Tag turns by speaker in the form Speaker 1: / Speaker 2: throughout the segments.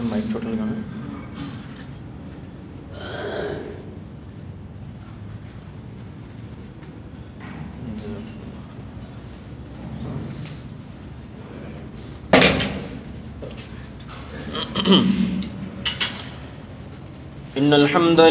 Speaker 1: Mic چھوٹا لگانا. إن الحمد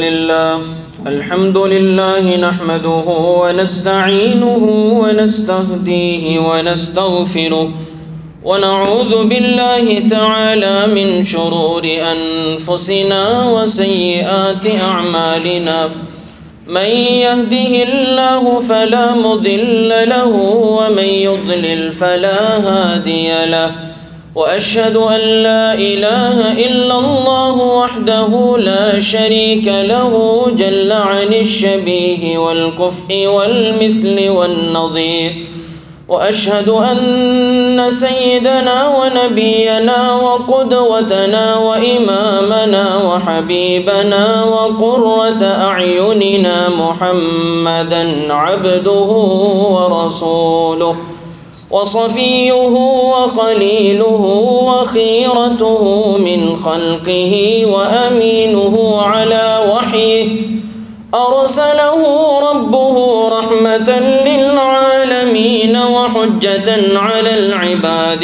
Speaker 1: لله نحمده ونستعينه ونستهديه ونستغفره ونعوذ بالله تعالى من شرور أنفسنا وسيئات أعمالنا. من يهده الله فلا مضل له ومن يضلل فلا هادي له. وأشهد أن لا إله إلا الله وحده لا شريك له جل عن الشبيه والكفء والمثل والنظير. وأشهد أن سيدنا ونبينا وقدوتنا وإمامنا وحبيبنا وقرة أعيننا محمدًا عبده ورسوله وصفيه وخليله وخيرته من خلقه وأمينه على وحيه. أرسله ربه رحمة للعالمين وحجة على العباد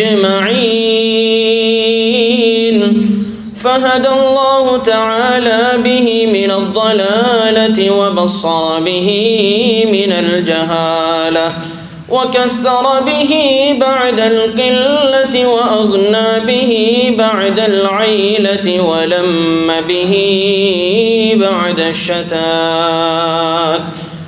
Speaker 1: أجمعين. فهدى الله تعالى به من الضلالة وبصر به من الجهالة وكثر به بعد القلة وأغنى به بعد العيلة ولم به بعد الشتات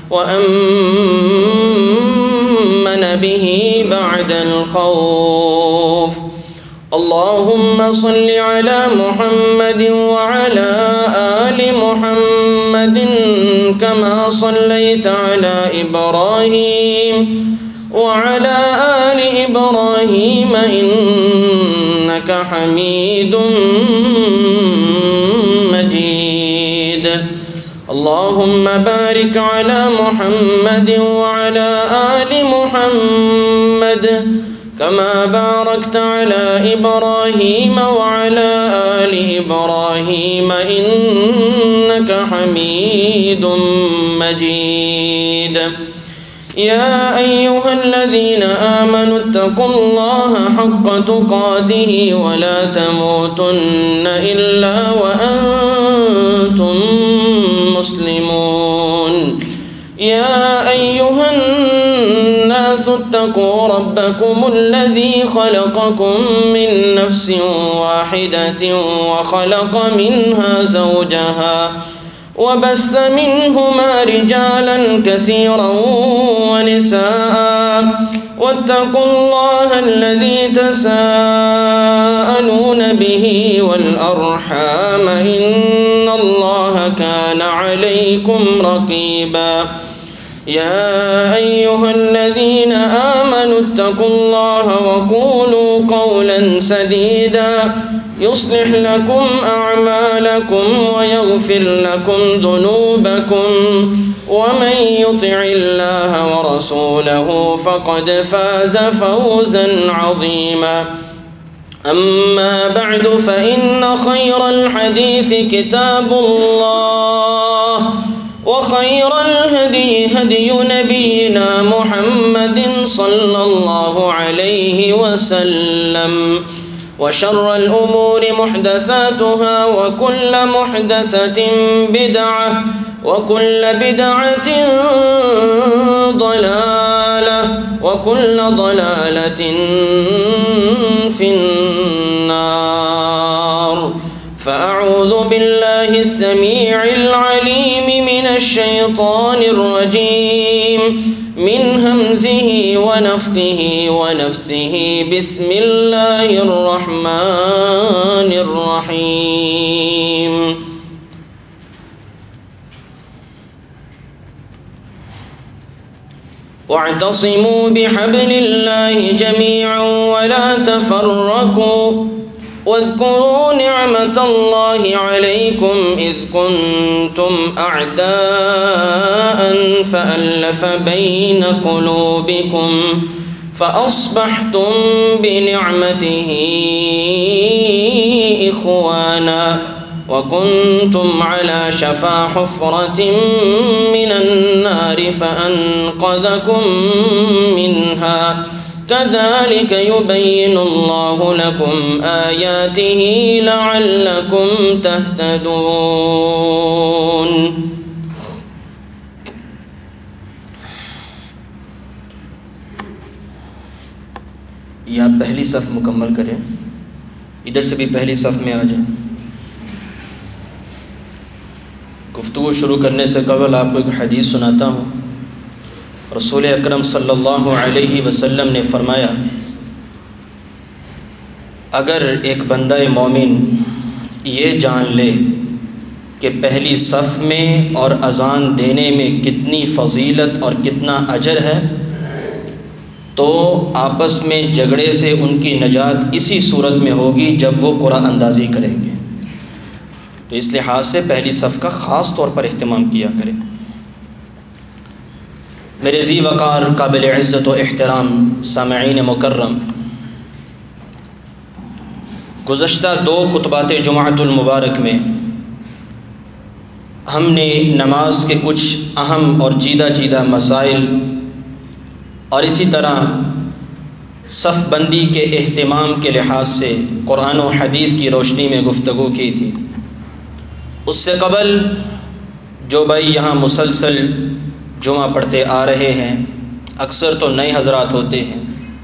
Speaker 1: وأمن به بعد الخوف. اللهم صل على محمد وعلى آل محمد كما صليت على إبراهيم وعلى آل إبراهيم إنك حميد مجيد. اللهم بارك على محمد وعلى آل محمد كما باركت على إبراهيم وعلى آل إبراهيم إنك حميد مجيد. يا أيها الذين آمنوا اتقوا الله حق تقاته ولا تموتن إلا وأنتم مسلمون. يا أيها الناس اتقوا ربكم الذي خلقكم من نفس واحدة وخلق منها زوجها وبث منهما رجالا كثيرا ونساء. واتقوا الله الذي تساءلون به والأرحام إن الله كان عليكم رقيبا. يا أيها الذين آمنوا اتقوا الله وقولوا قولا سديدا يصلح لكم أعمالكم ويغفر لكم ذنوبكم ومن يطع الله ورسوله فقد فاز فوزا عظيما. أما بعد فإن خير الحديث كتاب الله وخير الهدي هدي نبينا محمد صلى الله عليه وسلم وشر الأمور محدثاتها وكل محدثة بدعة وكل بدعة ضلالة وكل ضلالة في النار. فأعوذ بالله السميع العليم من الشيطان الرجيم من همزه ونفخه ونفثه. بسم الله الرحمن الرحيم. واعتصموا بحبل الله جميعا ولا تفرقوا واذكروا نعمة الله عليكم إذ كنتم أعداء فألف بين قلوبكم فأصبحتم بنعمته إخوانا وكنتم على شفا حفرة من النار فأنقذكم منها كذلك يبين الله لكم آياته لعلكم تهتدون۔
Speaker 2: یہ آپ پہلی صف مکمل کریں، ادھر سے بھی پہلی صف میں آ جائیں۔ گفتگو شروع کرنے سے قبل آپ کو ایک حدیث سناتا ہوں۔ رسول اکرم صلی اللہ علیہ وسلم نے فرمایا، اگر ایک بندہ مومن یہ جان لے کہ پہلی صف میں اور اذان دینے میں کتنی فضیلت اور کتنا اجر ہے، تو آپس میں جھگڑے سے ان کی نجات اسی صورت میں ہوگی جب وہ قرآن اندازی کریں گے۔ تو اس لحاظ سے پہلی صف کا خاص طور پر اہتمام کیا کریں۔ میرے ذی وقار قابل عزت و احترام سامعین مکرم، گزشتہ 2 خطبات جمعۃ المبارک میں ہم نے نماز کے کچھ اہم اور چیدہ مسائل اور اسی طرح صف بندی کے اہتمام کے لحاظ سے قرآن و حدیث کی روشنی میں گفتگو کی تھی۔ اس سے قبل جو بھائی یہاں مسلسل جمعہ پڑھتے آ رہے ہیں، اکثر تو نئے حضرات ہوتے ہیں،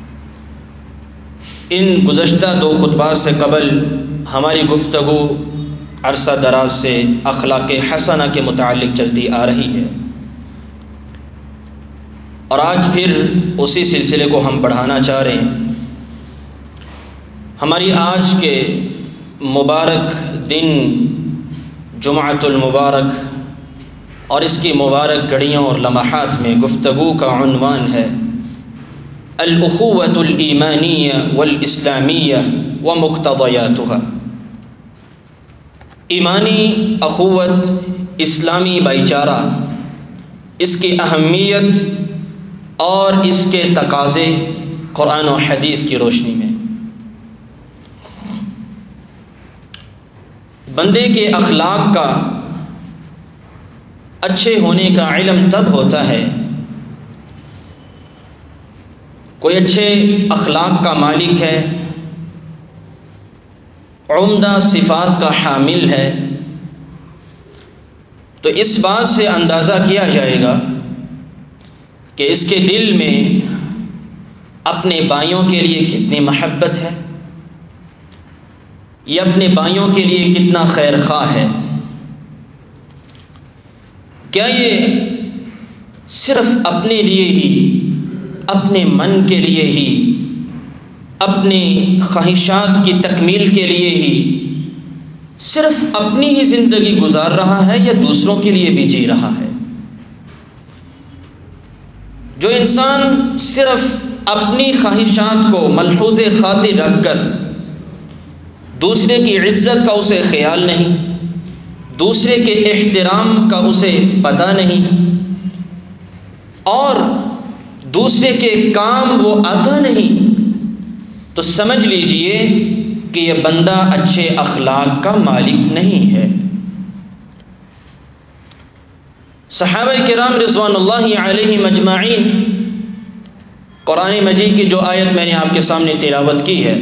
Speaker 2: ان گزشتہ 2 خطبات سے قبل ہماری گفتگو عرصہ دراز سے اخلاق حسنہ کے متعلق چلتی آ رہی ہے، اور آج پھر اسی سلسلے کو ہم بڑھانا چاہ رہے ہیں۔ ہماری آج کے مبارک دن جمعۃ المبارک اور اس کی مبارک گھڑیوں اور لمحات میں گفتگو کا عنوان ہے الاخوۃ الایمانیہ والاسلامیہ ومقتضیاتها۔ ایمانی اخوت، اسلامی بھائی چارہ، اس کی اہمیت اور اس کے تقاضے قرآن و حدیث کی روشنی میں۔ بندے کے اخلاق کا اچھے ہونے کا علم تب ہوتا ہے، کوئی اچھے اخلاق کا مالک ہے، عمدہ صفات کا حامل ہے، تو اس بات سے اندازہ کیا جائے گا کہ اس کے دل میں اپنے بھائیوں کے لیے کتنی محبت ہے، یہ اپنے بھائیوں کے لیے کتنا خیر خواہ ہے۔ کیا یہ صرف اپنے لیے ہی، اپنے من کے لیے ہی، اپنی خواہشات کی تکمیل کے لیے ہی صرف اپنی ہی زندگی گزار رہا ہے یا دوسروں کے لیے بھی جی رہا ہے؟ جو انسان صرف اپنی خواہشات کو ملحوظ خاطر رکھ کر دوسرے کی عزت کا اسے خیال نہیں، دوسرے کے احترام کا اسے پتہ نہیں، اور دوسرے کے کام وہ آتا نہیں، تو سمجھ لیجئے کہ یہ بندہ اچھے اخلاق کا مالک نہیں ہے۔ صحابہ کرام رضوان اللہ علیہم اجمعین، قرآن مجید کی جو آیت میں نے آپ کے سامنے تلاوت کی ہے،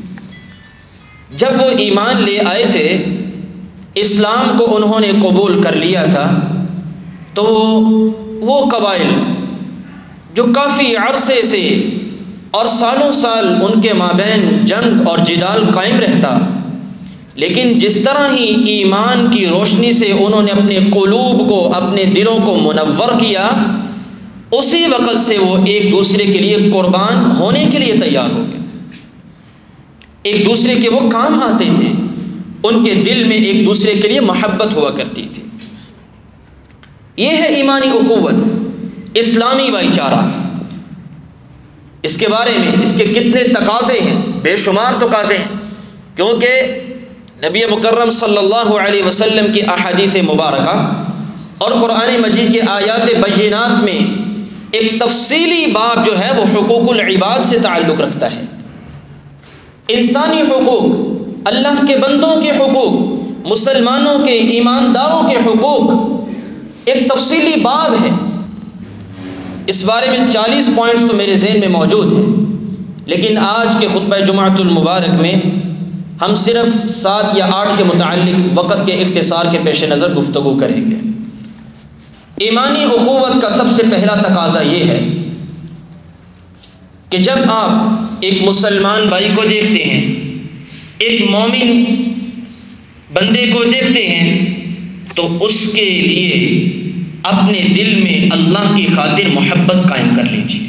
Speaker 2: جب وہ ایمان لے آئے تھے، اسلام کو انہوں نے قبول کر لیا تھا، تو وہ قبائل جو کافی عرصے سے اور سالوں سال ان کے مابین جنگ اور جدال قائم رہتا، لیکن جس طرح ہی ایمان کی روشنی سے انہوں نے اپنے قلوب کو، اپنے دلوں کو منور کیا، اسی وقت سے وہ ایک دوسرے کے لیے قربان ہونے کے لیے تیار ہو گئے، ایک دوسرے کے وہ کام آتے تھے، ان کے دل میں ایک دوسرے کے لیے محبت ہوا کرتی تھی۔ یہ ہے ایمانی اخوت، اسلامی بھائی چارہ۔ اس کے بارے میں اس کے کتنے تقاضے ہیں، بے شمار تقاضے ہیں، کیونکہ نبی مکرم صلی اللہ علیہ وسلم کی احادیث مبارکہ اور قرآن مجید کے آیات بینات میں ایک تفصیلی باب جو ہے وہ حقوق العباد سے تعلق رکھتا ہے۔ انسانی حقوق، اللہ کے بندوں کے حقوق، مسلمانوں کے، ایمانداروں کے حقوق، ایک تفصیلی باب ہے۔ اس بارے میں 40 پوائنٹس تو میرے ذہن میں موجود ہیں، لیکن آج کے خطبہ جمعۃ المبارک میں ہم صرف 7 یا 8 کے متعلق وقت کے اختصار کے پیش نظر گفتگو کریں گے۔ ایمانی اخوت کا سب سے پہلا تقاضا یہ ہے کہ جب آپ ایک مسلمان بھائی کو دیکھتے ہیں، ایک مومن بندے کو دیکھتے ہیں، تو اس کے لیے اپنے دل میں اللہ کی خاطر محبت قائم کر لیجیے۔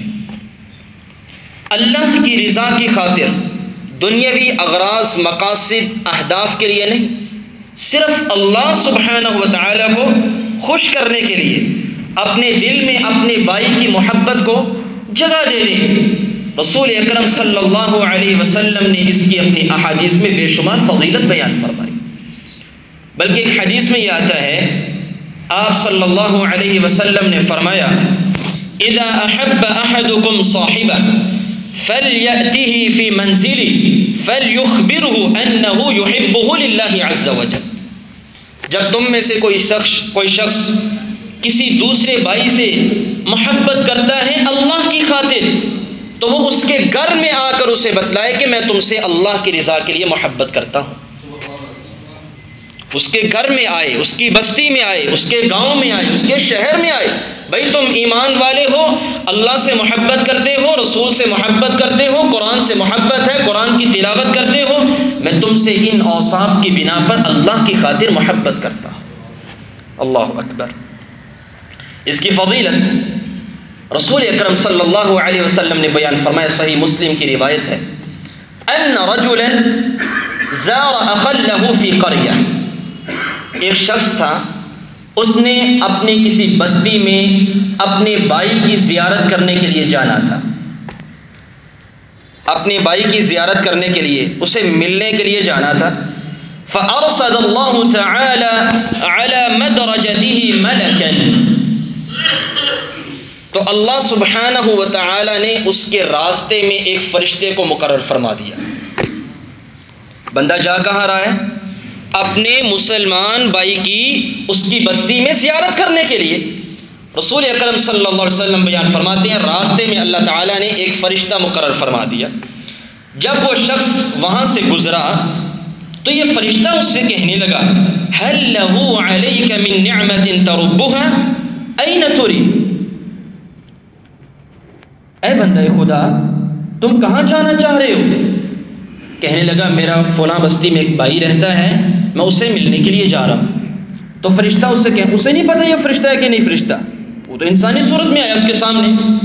Speaker 2: اللہ کی رضا کی خاطر، دنیاوی اغراض، مقاصد، اہداف کے لیے نہیں، صرف اللہ سبحانہ و تعالیٰ کو خوش کرنے کے لیے اپنے دل میں اپنے بھائی کی محبت کو جگہ دے دیں۔ رسول اکرم صلی اللہ علیہ وسلم نے اس کی اپنی احادیث میں بے شمار فضیلت بیان فرمائی، بلکہ ایک حدیث میں یہ آتا ہے، آپ صلی اللہ علیہ وسلم نے فرمایا، اذا احب احدکم صاحبہ فلیأتہ فی منزلہ فلیخبرہ انہ یحبہ للہ عز وجل۔ جب تم میں سے کوئی شخص کسی دوسرے بھائی سے محبت کرتا ہے اللہ کی خاطر، تو وہ اس کے گھر میں آ کر اسے بتلائے کہ میں تم سے اللہ کی رضا کے لیے محبت کرتا ہوں۔ اس کے گھر میں آئے، اس کی بستی میں آئے، اس کے گاؤں میں آئے، اس کے شہر میں آئے، بھائی تم ایمان والے ہو، اللہ سے محبت کرتے ہو، رسول سے محبت کرتے ہو، قرآن سے محبت ہے، قرآن کی تلاوت کرتے ہو، میں تم سے ان اوصاف کی بنا پر اللہ کی خاطر محبت کرتا ہوں۔ اللہ اکبر۔ اس کی فضیلت رسول اکرم صلی اللہ علیہ وسلم نے بیان فرمایا، صحیح مسلم کی روایت ہے، ان رجلا زار اخا له فی قریہ، ایک شخص تھا، اس نے اپنی کسی بستی میں اپنے بھائی کی زیارت کرنے کے لیے جانا تھا، اپنے بھائی کی زیارت کرنے کے لیے، اسے ملنے کے لیے جانا تھا۔ فأرسل اللہ تعالی علی مدرجته ملکا، تو اللہ سبحانہ و تعالی نے اس کے راستے میں ایک فرشتے کو مقرر فرما دیا۔ بندہ جا کہاں رہا ہے؟ اپنے مسلمان بھائی کی اس کی بستی میں زیارت کرنے کے لیے۔ رسول اکرم صلی اللہ علیہ وسلم بیان فرماتے ہیں، راستے میں اللہ تعالیٰ نے ایک فرشتہ مقرر فرما دیا۔ جب وہ شخص وہاں سے گزرا تو یہ فرشتہ اس سے کہنے لگا، هل له عليك من نعمة تربها أين تريد؟ اے بندہ خدا، تم کہاں جانا چاہ رہے ہو؟ کہنے لگا، میرا فلاں بستی میں ایک بھائی رہتا ہے، میں اسے ملنے کے لیے جا رہا ہوں۔ تو فرشتہ اس سے اسے نہیں پتہ یہ فرشتہ ہے کہ نہیں فرشتہ، وہ تو انسانی صورت میں آیا اس کے سامنے۔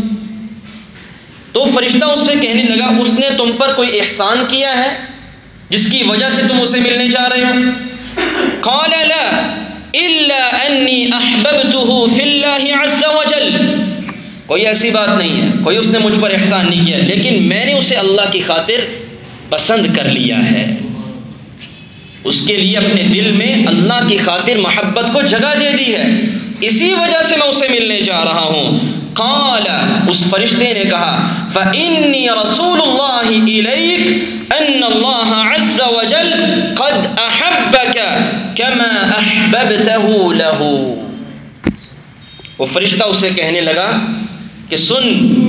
Speaker 2: تو فرشتہ اس سے کہنے لگا، اس نے تم پر کوئی احسان کیا ہے جس کی وجہ سے تم اسے ملنے جا رہے ہو؟ قال لا الا انی احببته فی اللہ عز وجل، کوئی ایسی بات نہیں ہے، کوئی اس نے مجھ پر احسان نہیں کیا، لیکن میں نے اسے اللہ کی خاطر پسند کر لیا ہے، اس کے لیے اپنے دل میں اللہ کی خاطر محبت کو جگہ دے دی ہے، اسی وجہ سے میں اسے ملنے جا رہا ہوں۔ قال، اس فرشتے نے کہا، فإنی رسول اللہ الیک ان اللہ عز وجل قد احبک کما احببته له۔ وہ فرشتہ اسے کہنے لگا کہ سن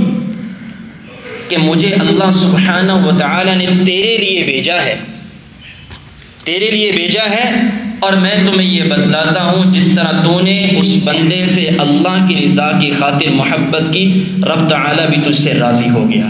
Speaker 2: کہ مجھے اللہ سبحانہ و تعالی نے تیرے لیے بھیجا ہے، تیرے لیے بھیجا ہے، اور میں تمہیں یہ بتلاتا ہوں جس طرح تو نے اس بندے سے اللہ کی رضا کی خاطر محبت کی، رب تعالی بھی تجھ سے راضی ہو گیا۔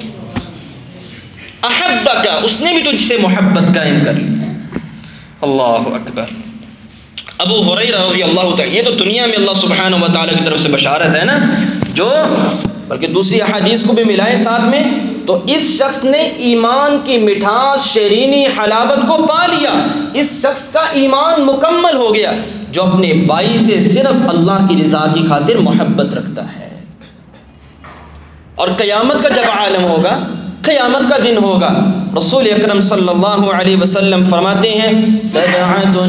Speaker 2: احبک، اس نے بھی تجھ سے محبت قائم کر لی۔ اللہ اکبر۔ ابو ہریرہ رضی اللہ تعالی، یہ تو دنیا میں اللہ سبحانہ و تعالی کی طرف سے بشارت ہے نا، جو بلکہ دوسری احادیث کو بھی ملائے ساتھ میں، تو اس شخص نے ایمان کی مٹھاس، شیرینی، حلاوت کو پا لیا، اس شخص کا ایمان مکمل ہو گیا جو اپنے بھائی سے صرف اللہ کی رضا کی خاطر محبت رکھتا ہے۔ اور قیامت کا جب عالم ہوگا، قیامت کا دن ہوگا، رسول اکرم صلی اللہ علیہ وسلم فرماتے ہیں، سبعۃ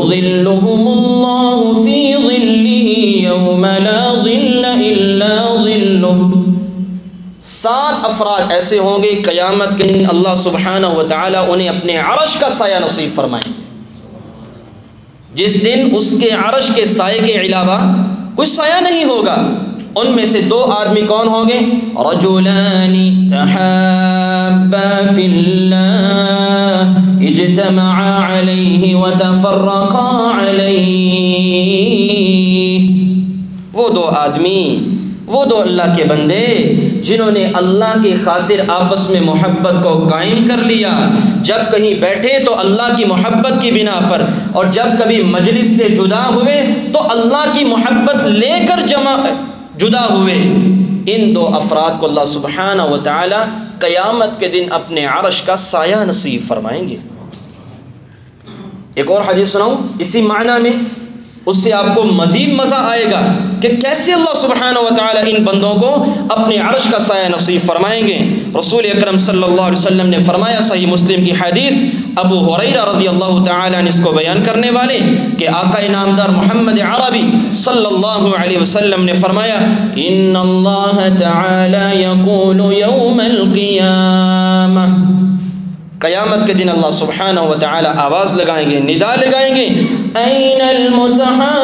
Speaker 2: یظلھم اللہ فی ظلہ یوم لا ظل الا ظلہ، لوگ، 7 افراد ایسے ہوں گے قیامت کے دن اللہ سبحانہ و تعالیٰ انہیں اپنے عرش کا سایہ نصیب فرمائیں گے، جس دن اس کے عرش کے سائے کے علاوہ کوئی سایہ نہیں ہوگا۔ ان میں سے 2 آدمی کون ہوں گے؟ رجلان تحابا فی اللہ اجتمعا علیہ وتفرقا علیہ۔ وہ 2 آدمی، وہ 2 اللہ کے بندے جنہوں نے اللہ کی خاطر آپس میں محبت کو قائم کر لیا، جب کہیں بیٹھے تو اللہ کی محبت کی بنا پر، اور جب کبھی مجلس سے جدا ہوئے تو اللہ کی محبت لے کر جدا ہوئے۔ ان 2 افراد کو اللہ سبحانہ و تعالی قیامت کے دن اپنے عرش کا سایہ نصیب فرمائیں گے۔ ایک اور حدیث سناؤں اسی معنی میں، اس سے آپ کو مزید مزہ آئے گا کہ کیسے اللہ سبحانہ و تعالی ان بندوں کو اپنے عرش کا سایہ نصیب فرمائیں گے۔ رسول اکرم صلی اللہ علیہ وسلم نے فرمایا، صحیح مسلم کی حدیث، ابو ہریرہ رضی اللہ تعالی عنہ اس کو بیان کرنے والے، کہ آقا انعامدار محمد عربی صلی اللہ علیہ وسلم نے فرمایا، ان اللہ تعالی یقول یوم القیامہ، قیامت کے دن اللہ سبحانہ و تعالی آواز لگائیں گے، ندا لگائیں گے، این المتحابون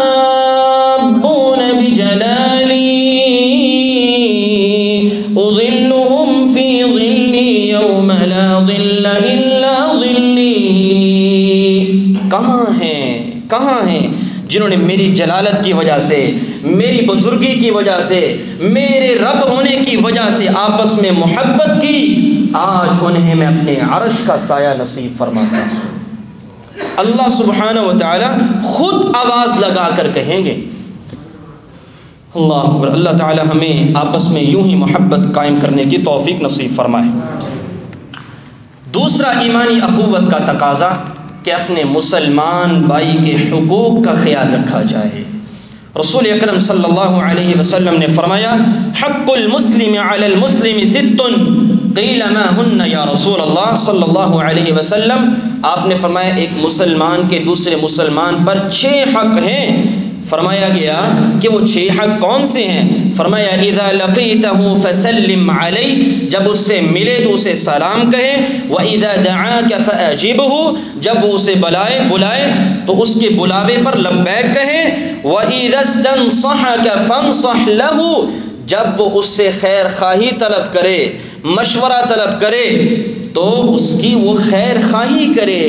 Speaker 2: بجلالی اظلهم فی ظلی یوم لا ظل الا ظلی۔ کہاں ہیں جنہوں نے میری جلالت کی وجہ سے، میری بزرگی کی وجہ سے، میرے رب ہونے کی وجہ سے آپس میں محبت کی، آج انہیں میں اپنے عرش کا سایہ نصیب فرماتا ہوں۔ اللہ سبحانہ و تعالی خود آواز لگا کر کہیں گے۔ اللہ اکبر۔ اللہ تعالی ہمیں آپس میں یوں ہی محبت قائم کرنے کی توفیق نصیب فرمائے۔ دوسرا ایمانی اخوت کا تقاضا کہ اپنے مسلمان بھائی کے حقوق کا خیال رکھا جائے۔ رسول اکرم صلی اللہ علیہ وسلم نے فرمایا، حق المسلم علی المسلم 6 قیل ما ہن یا رسول اللہ صلی اللہ علیہ وسلم۔ آپ نے فرمایا ایک مسلمان کے دوسرے مسلمان پر 6 حق ہیں۔ فرمایا گیا کہ وہ 6 حق کون سے ہیں؟ فرمایا اذا لقیتہ فسلم علیہ، جب اس سے ملے تو اسے سلام کہے، واذا دعاک فاجبہ، جب وہ اسے بلائے تو اس کے بلاوے پر لبیک کہے، واذا استنصحک فانصح لہ، جب وہ اس سے خیر خواہی طلب کرے، مشورہ طلب کرے تو اس کی وہ خیر خواہی کرے۔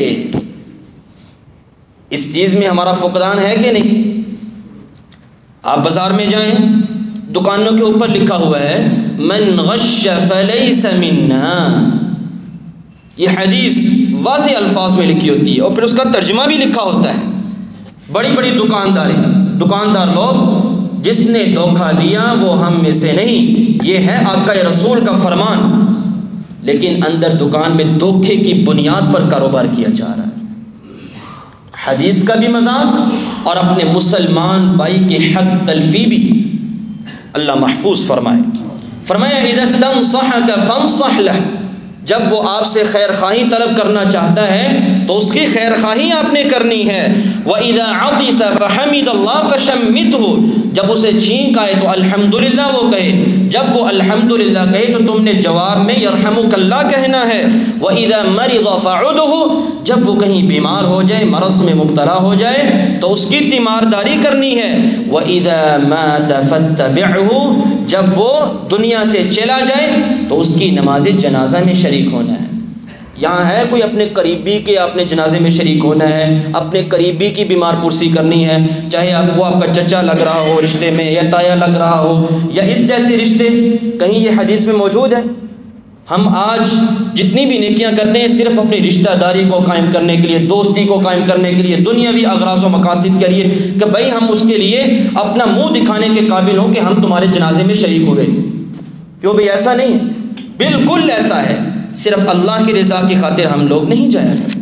Speaker 2: اس چیز میں ہمارا فقدان ہے کہ نہیں؟ آپ بازار میں جائیں، دکانوں کے اوپر لکھا ہوا ہے من غش فلیس منا، یہ حدیث واضح الفاظ میں لکھی ہوتی ہے، اور پھر اس کا ترجمہ بھی لکھا ہوتا ہے۔ بڑی بڑی دکاندار لوگ، جس نے دھوکہ دیا وہ ہم میں سے نہیں، یہ ہے آقا رسول کا فرمان، لیکن اندر دکان میں دھوکے کی بنیاد پر کاروبار کیا جا رہا ہے۔ حدیث کا بھی مذاق اور اپنے مسلمان بھائی کے حق تلفی بھی اللہ محفوظ فرمائے۔ فرمایا اذا استنصحک فانصح لہ، جب وہ آپ سے خیر خواہی طلب کرنا چاہتا ہے تو اس کی خیر خواہی آپ نے کرنی ہے۔ وَإِذَا عَطِسَ فَحَمِدَ اللَّهَ فَشَمِّتْهُ، جب اسے چھینک آئے تو الحمدللہ وہ کہے، جب وہ الحمدللہ کہے تو تم نے جواب میں یرحمک اللہ کہنا ہے۔ وَإِذَا مَرِضَ فَعُدْهُ، جب وہ کہیں بیمار ہو جائے، مرض میں مبتلا ہو جائے تو اس کی تیمارداری کرنی ہے۔ وَإِذَا مَاتَ فَاتَّبِعْهُ، جب وہ دنیا سے چلا جائے تو اس کی نماز جنازہ میں شریک ہونا ہے۔ یہاں ہے کوئی اپنے قریبی کے اپنے جنازے میں شریک ہونا ہے، اپنے قریبی کی بیمار پرسی کرنی ہے، چاہے وہ آپ کا چچا لگ رہا ہو رشتے میں، یا تایا لگ رہا ہو، یا اس جیسے رشتے، کہیں یہ حدیث میں موجود ہے؟ ہم آج جتنی بھی نیکیاں کرتے ہیں صرف اپنی رشتہ داری کو قائم کرنے کے لیے، دوستی کو قائم کرنے کے لیے، دنیاوی اغراض و مقاصد کے لیے، کہ بھائی ہم اس کے لیے اپنا منہ دکھانے کے قابل ہوں کہ ہم تمہارے جنازے میں شریک ہوئے تھے۔ کیوں بھائی؟ ایسا نہیں ہے، بالکل ایسا ہے، صرف اللہ کی رضا کی خاطر ہم لوگ نہیں جایا کرتے۔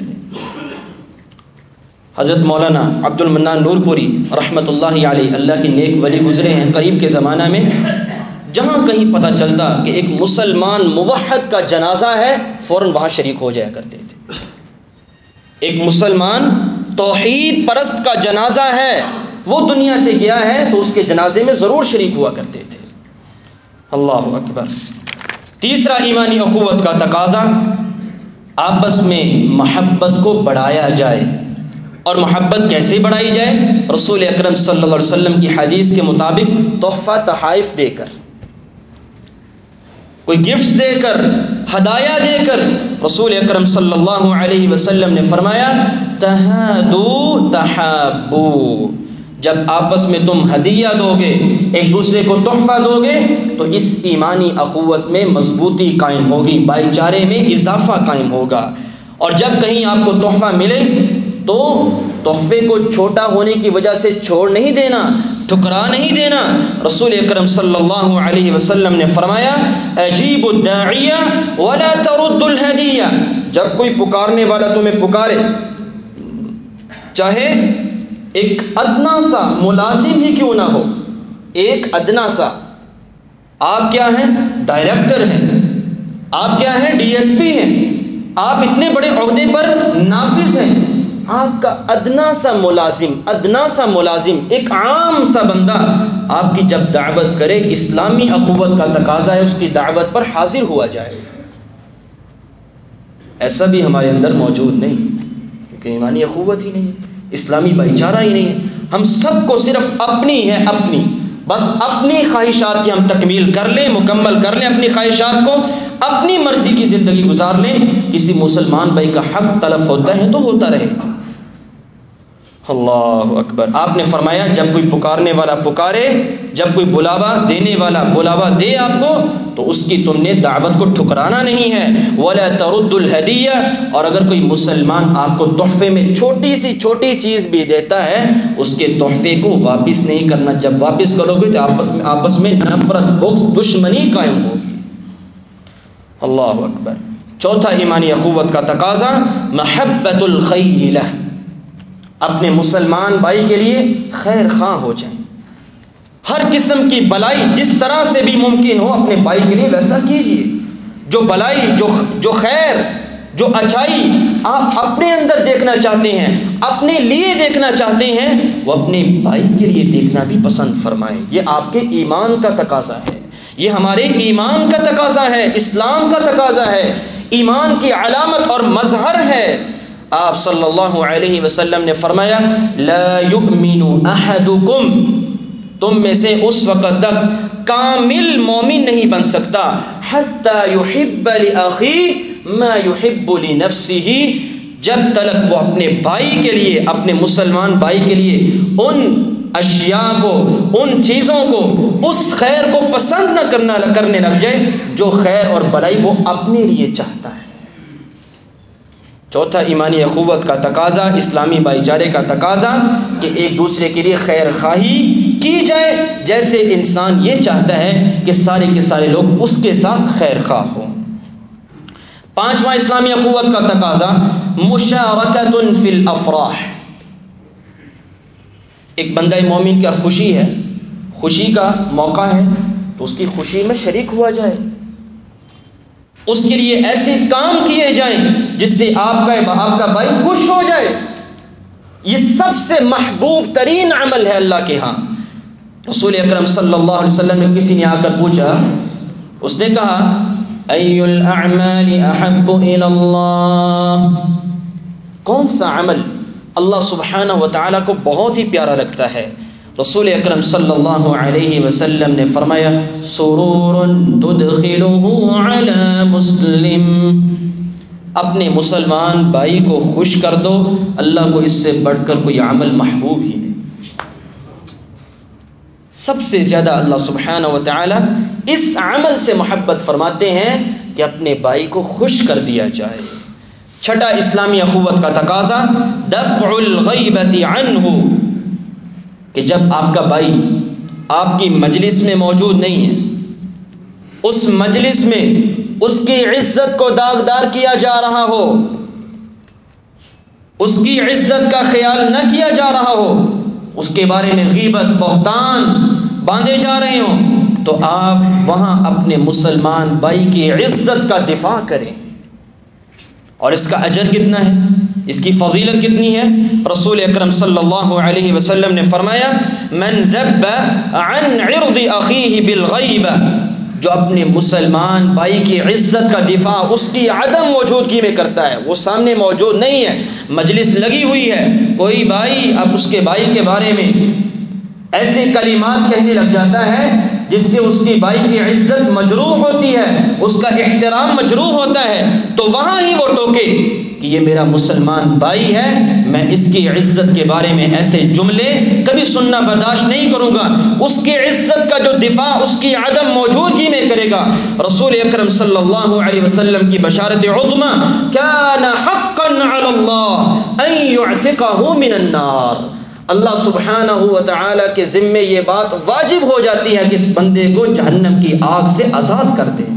Speaker 2: حضرت مولانا عبد المنان نور پوری رحمۃ اللہ علیہ، اللہ کی نیک ولی گزرے ہیں قریب کے زمانہ میں، جہاں کہیں پتہ چلتا کہ ایک مسلمان موحد کا جنازہ ہے فوراً وہاں شریک ہو جایا کرتے تھے۔ ایک مسلمان توحید پرست کا جنازہ ہے، وہ دنیا سے گیا ہے تو اس کے جنازے میں ضرور شریک ہوا کرتے تھے۔ اللہ اکبر۔ تیسرا ایمانی اخوت کا تقاضا، آپس میں محبت کو بڑھایا جائے۔ اور محبت کیسے بڑھائی جائے؟ رسول اکرم صلی اللہ علیہ وسلم کی حدیث کے مطابق تحفہ تحائف دے کر، کوئی گفٹس دے کر، ہدایہ دے کر۔ رسول اکرم صلی اللہ علیہ وسلم نے فرمایا تہادو تحابو، جب آپس میں تم ہدیہ دو گے، ایک دوسرے کو تحفہ دو گے، تو اس ایمانی اخوت میں مضبوطی قائم ہوگی، بھائی چارے میں اضافہ قائم ہوگا۔ اور جب کہیں آپ کو تحفہ ملے تو تحفے کو چھوٹا ہونے کی وجہ سے چھوڑ نہیں دینا، ٹھکرا نہیں دینا۔ رسول اکرم صلی اللہ علیہ وسلم نے فرمایا اجیب الداعی ولا ترد الہدیہ، جب کوئی پکارنے والا تمہیں پکارے، چاہے ایک ادنا سا ملازم ہی کیوں نہ ہو، ایک ادنا سا، آپ کیا ہیں؟ ڈائریکٹر ہیں، آپ کیا ہیں؟ ڈی ایس پی ہیں، آپ اتنے بڑے عہدے پر نافذ ہیں، آپ کا ادنا سا ملازم، ایک عام سا بندہ آپ کی جب دعوت کرے، اسلامی اخوت کا تقاضا ہے اس کی دعوت پر حاضر ہوا جائے۔ ایسا بھی ہمارے اندر موجود نہیں، کیونکہ ایمانی اخوت ہی نہیں ہے، اسلامی بھائی چارہ ہی نہیں ہے۔ ہم سب کو صرف اپنی بس اپنی خواہشات کی ہم تکمیل کر لیں، مکمل کر لیں اپنی خواہشات کو، اپنی مرضی کی زندگی گزار لیں۔ کسی مسلمان بھائی کا حق تلف ہوتا ہے تو ہوتا رہے۔ اللہ اکبر۔ آپ نے فرمایا جب کوئی پکارنے والا پکارے، جب کوئی بلاوا دینے والا بلاوا دے آپ کو، تو اس کی تم نے دعوت کو ٹھکرانا نہیں ہے۔ ولا ترد الہدیہ، اور اگر کوئی مسلمان آپ کو تحفے میں چھوٹی سی چھوٹی چیز بھی دیتا ہے، اس کے تحفے کو واپس نہیں کرنا۔ جب واپس کرو گے تو آپس میں نفرت، بغض، دشمنی قائم ہوگی۔ اللہ اکبر۔ چوتھا ایمانی اخوت کا تقاضا محبت الخیر لہ، اپنے مسلمان بھائی کے لیے خیر خواہ ہو جائیں، ہر قسم کی بلائی جس طرح سے بھی ممکن ہو اپنے بھائی کے لیے ویسا کیجیے۔ جو بلائی، جو خیر، جو اچھائی آپ اپنے اندر دیکھنا چاہتے ہیں، اپنے لیے دیکھنا چاہتے ہیں، وہ اپنے بھائی کے لیے دیکھنا بھی پسند فرمائیں۔ یہ آپ کے ایمان کا تقاضا ہے، یہ ہمارے ایمان کا تقاضا ہے، اسلام کا تقاضا ہے، ایمان کی علامت اور مظہر ہے۔ آپ صلی اللہ علیہ وسلم نے فرمایا لا یؤمن احدکم، تم میں سے اس وقت تک کامل مومن نہیں بن سکتا حتی یحب لاخیہ ما یحب لنفسہ، جب تک وہ اپنے بھائی کے لیے، اپنے مسلمان بھائی کے لیے ان اشیاء کو، ان چیزوں کو، اس خیر کو پسند نہ کرنے لگ جائے جو خیر اور بلائی وہ اپنے لیے چاہتا ہے۔ چوتھا ایمانی اخوت کا تقاضا، اسلامی بھائی چارے کا تقاضا کہ ایک دوسرے کے لیے خیر خواہی کی جائے، جیسے انسان یہ چاہتا ہے کہ سارے کے سارے لوگ اس کے ساتھ خیر خواہ ہوں۔ پانچواں اسلامی اخوت کا تقاضا مشارکۃ فی الافراح، ایک بندہ مومن کا خوشی ہے، خوشی کا موقع ہے تو اس کی خوشی میں شریک ہوا جائے، اس کے لیے ایسے کام کیے جائیں جس سے آپ کا بھائی خوش ہو جائے۔ یہ سب سے محبوب ترین عمل ہے اللہ کے ہاں۔ رسول اکرم صلی اللہ علیہ وسلم نے کسی نے آ کر پوچھا، اس نے کہا ای الاعمال احب الی اللہ، کون سا عمل اللہ سبحانہ و تعالیٰ کو بہت ہی پیارا لگتا ہے؟ رسول اکرم صلی اللہ علیہ وسلم نے فرمایا سرور تدخلہ علی مسلم، اپنے مسلمان بھائی کو خوش کر دو، اللہ کو اس سے بڑھ کر کوئی عمل محبوب ہی نہیں۔ سب سے زیادہ اللہ سبحانہ و تعالی اس عمل سے محبت فرماتے ہیں کہ اپنے بھائی کو خوش کر دیا جائے۔ چھٹا اسلامی اخوت کا تقاضا دفع الغیبۃ عنہ، کہ جب آپ کا بھائی آپ کی مجلس میں موجود نہیں ہے، اس مجلس میں اس کی عزت کو داغدار کیا جا رہا ہو، اس کی عزت کا خیال نہ کیا جا رہا ہو، اس کے بارے میں غیبت، بہتان باندھے جا رہے ہوں، تو آپ وہاں اپنے مسلمان بھائی کی عزت کا دفاع کریں۔ اور اس کا اجر کتنا ہے، اس کی فضیلت کتنی ہے؟ رسول اکرم صلی اللہ علیہ وسلم نے فرمایا من ذب عن عرض اخیہ بالغیبہ، جو اپنے مسلمان بھائی کی عزت کا دفاع اس کی عدم موجودگی میں کرتا ہے، وہ سامنے موجود نہیں ہے، مجلس لگی ہوئی ہے، کوئی بھائی اب اس کے بھائی کے بارے میں ایسے کلمات کہنے لگ جاتا ہے جس سے اس کی بھائی کی عزت مجروح ہوتی ہے، اس کا احترام مجروح ہوتا ہے، تو وہاں ہی وہ ٹوکے کہ یہ میرا مسلمان بھائی ہے، میں اس کی عزت کے بارے میں ایسے جملے کبھی سننا برداشت نہیں کروں گا، اس کی عزت کا جو دفاع اس کی عدم موجودگی میں کرے گا۔ رسول اکرم صلی اللہ علیہ وسلم کی بشارت عظمی، کان حقا علی اللہ ان یعتقہ من النار، اللہ سبحانہ و تعالی کے ذمے یہ بات واجب ہو جاتی ہے کہ اس بندے کو جہنم کی آگ سے آزاد کر دے،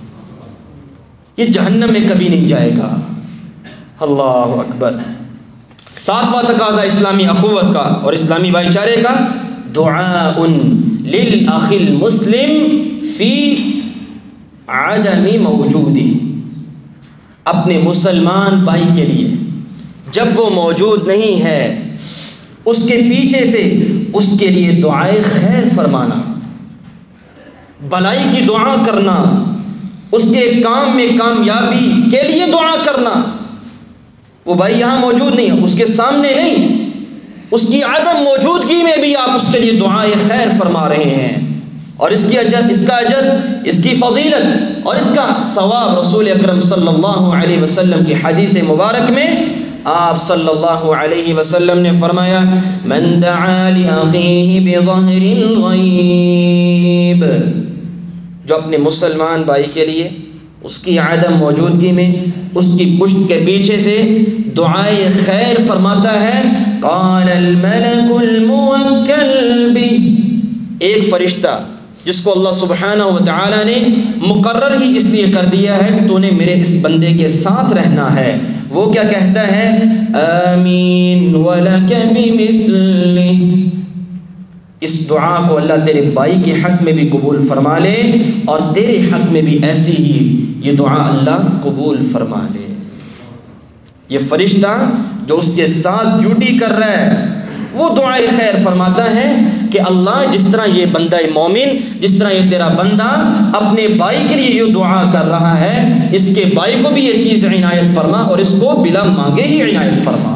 Speaker 2: یہ جہنم میں کبھی نہیں جائے گا۔ اللہ اکبر۔ ساتواں تقاضا اسلامی اخوت کا اور اسلامی بھائی چارے کا، دعاء للأخ المسلم فی عدم موجودہ، اپنے مسلمان بھائی کے لیے جب وہ موجود نہیں ہے اس کے پیچھے سے اس کے لیے دعائے خیر فرمانا، بھلائی کی دعا کرنا، اس کے کام میں کامیابی کے لیے دعا کرنا۔ وہ بھائی یہاں موجود نہیں ہے، اس کے سامنے نہیں، اس کی عدم موجودگی میں بھی آپ اس کے لیے دعائے خیر فرما رہے ہیں، اور اس کی اجر، اس کا اجر، اس کی فضیلت اور اس کا ثواب رسول اکرم صلی اللہ علیہ وسلم کی حدیث مبارک میں آپ صلی اللہ علیہ وسلم نے فرمایا، من دعا لأخیہ بظہر الغیب، جو اپنے مسلمان بھائی کے لیے اس کی عدم موجودگی میں اس کی پشت کے پیچھے سے دعائے خیر فرماتا ہے، قال الملک الموکل بہ، ایک فرشتہ جس کو اللہ سبحانہ و تعالی نے مقرر ہی اس لیے کر دیا ہے کہ تو نے میرے اس بندے کے ساتھ رہنا ہے، وہ کیا کہتا ہے، آمین ولک بمثلہ، اس دعا کو اللہ تیرے بھائی کے حق میں بھی قبول فرما لے اور تیرے حق میں بھی ایسی ہی یہ دعا اللہ قبول فرما لے۔ یہ فرشتہ جو اس کے ساتھ ڈیوٹی کر رہا ہے وہ دعائے خیر فرماتا ہے کہ اللہ جس طرح یہ بندہ مومن، جس طرح یہ تیرا بندہ اپنے بھائی کے لیے یہ دعا کر رہا ہے، اس کے بھائی کو بھی یہ چیز عنایت فرما اور اس کو بلا مانگے ہی عنایت فرما۔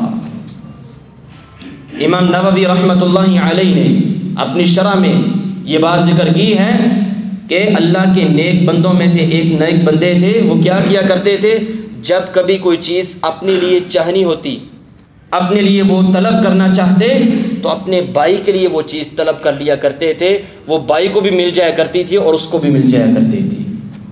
Speaker 2: امام نووی رحمۃ اللہ علیہ نے اپنی شرح میں یہ بات ذکر کی ہے کہ اللہ کے نیک بندوں میں سے ایک نیک بندے تھے، وہ کیا کیا کرتے تھے، جب کبھی کوئی چیز اپنے لیے چاہنی ہوتی، اپنے لیے وہ طلب کرنا چاہتے تو اپنے بھائی کے لیے وہ چیز طلب کر لیا کرتے تھے، وہ بھائی کو بھی مل جایا کرتی تھی اور اس کو بھی مل جایا کرتی تھی۔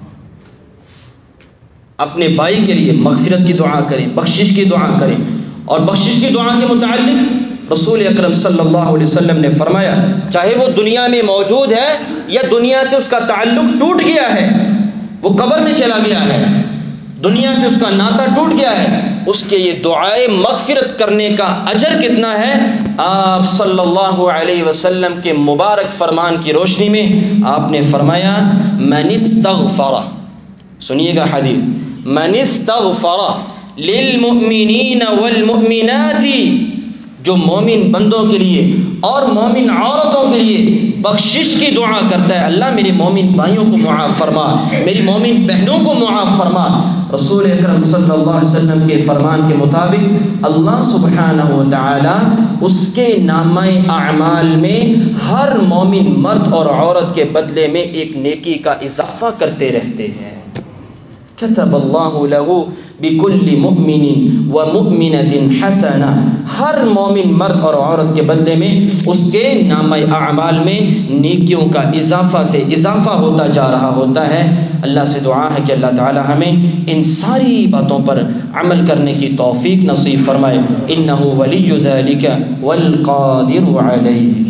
Speaker 2: اپنے بھائی کے لیے مغفرت کی دعا کریں، بخشش کی دعا کریں، اور بخشش کی دعا کے متعلق رسول اکرم صلی اللہ علیہ وسلم نے فرمایا، چاہے وہ دنیا میں موجود ہے یا دنیا سے اس کا تعلق ٹوٹ گیا ہے، وہ قبر میں چلا گیا ہے، دنیا سے اس کا ناطہ ٹوٹ گیا ہے، اس کے یہ دعائے مغفرت کرنے کا اجر کتنا ہے، آپ صلی اللہ علیہ وسلم کے مبارک فرمان کی روشنی میں آپ نے فرمایا، من استغفر، سنیے گا حدیث، من استغفر للمؤمنین والمؤمنات، جو مومن بندوں کے لیے اور مومن عورتوں کے لیے بخشش کی دعا کرتا ہے، اللہ میرے مومن بھائیوں کو معاف فرما، میری مومن بہنوں کو معاف فرما، رسول اکرم صلی اللہ علیہ وسلم کے فرمان کے مطابق اللہ سبحانہ و تعالی اس کے نامہ اعمال میں ہر مومن مرد اور عورت کے بدلے میں ایک نیکی کا اضافہ کرتے رہتے ہیں۔ کتب اللہ لہ بکل مؤمن ومؤمنۃ حسنہ، ہر مومن مرد اور عورت کے بدلے میں اس کے نامہ اعمال میں نیکیوں کا اضافہ سے اضافہ ہوتا جا رہا ہوتا ہے۔ اللہ سے دعا ہے کہ اللہ تعالی ہمیں ان ساری باتوں پر عمل کرنے کی توفیق نصیب فرمائے، انہ ولی ذلک والقادر علیہ۔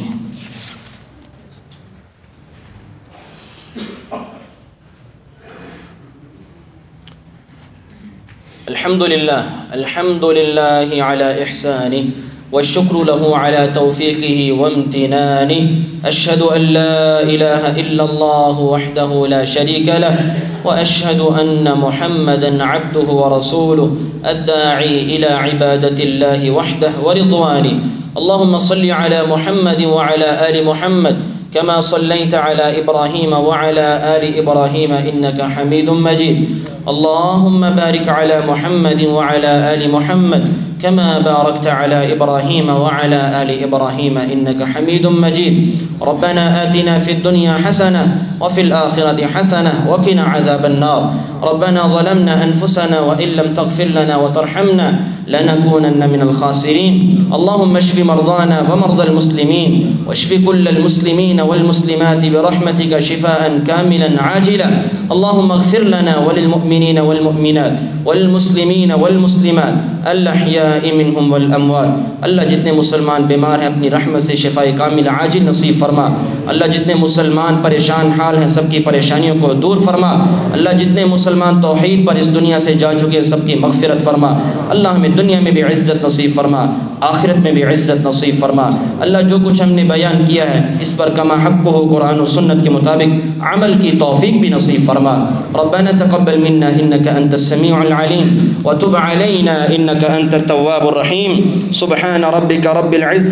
Speaker 2: الحمد لله على إحسانه والشكر له على توفيقه وامتنانه، أشهد أن لا إله إلا الله وحده لا شريك له، وأشهد أن محمدًا عبده ورسوله الداعي إلى عبادة الله وحده ورضوانه، اللهم صل على محمد وعلى آل محمد
Speaker 1: كما صليت على إبراهيم وعلى آل إبراهيم إنك حميد مجيد. اللهم بارك على محمد وعلى آل محمد كما باركت على إبراهيم وعلى آل إبراهيم إنك حميد مجيد. ربنا آتنا في الدنيا حسنة وفي الآخرة حسنة وقنا عذاب النار. ربنا ظلمنا أنفسنا وإن لم تغفر لنا وترحمنا لنكونن من الخاسرين. اللهم اشف مرضانا ومرضى المسلمين واشف كل المسلمين والمسلمات برحمتك شفاء كاملا عاجلا. اللهم اغفر لنا وللمؤمنين والمؤمنات والمسلمین والمسلمات الاحیاء منہم والاموات. اللہ جتنے مسلمان بیمار ہیں اپنی رحمت سے شفاء کامل عاجل نصیب فرما. اللہ جتنے مسلمان پریشان حال ہیں سب کی پریشانیوں کو دور فرما. اللہ جتنے مسلمان توحید پر اس دنیا سے جا چکے سب کی مغفرت فرما. اللہ ہمیں دنیا میں بھی عزت نصیب فرما, آخرت میں بھی عزت نصیب فرما. اللہ جو کچھ ہم نے بیان کیا ہے اس پر کما حق ہو قرآن و سنت کے مطابق عمل کی توفیق بھی نصیب فرما. ربنا تقبل منا انك انت السميع العليم وتب علينا انك انت التواب الرحيم. سبحان ربك رب العزة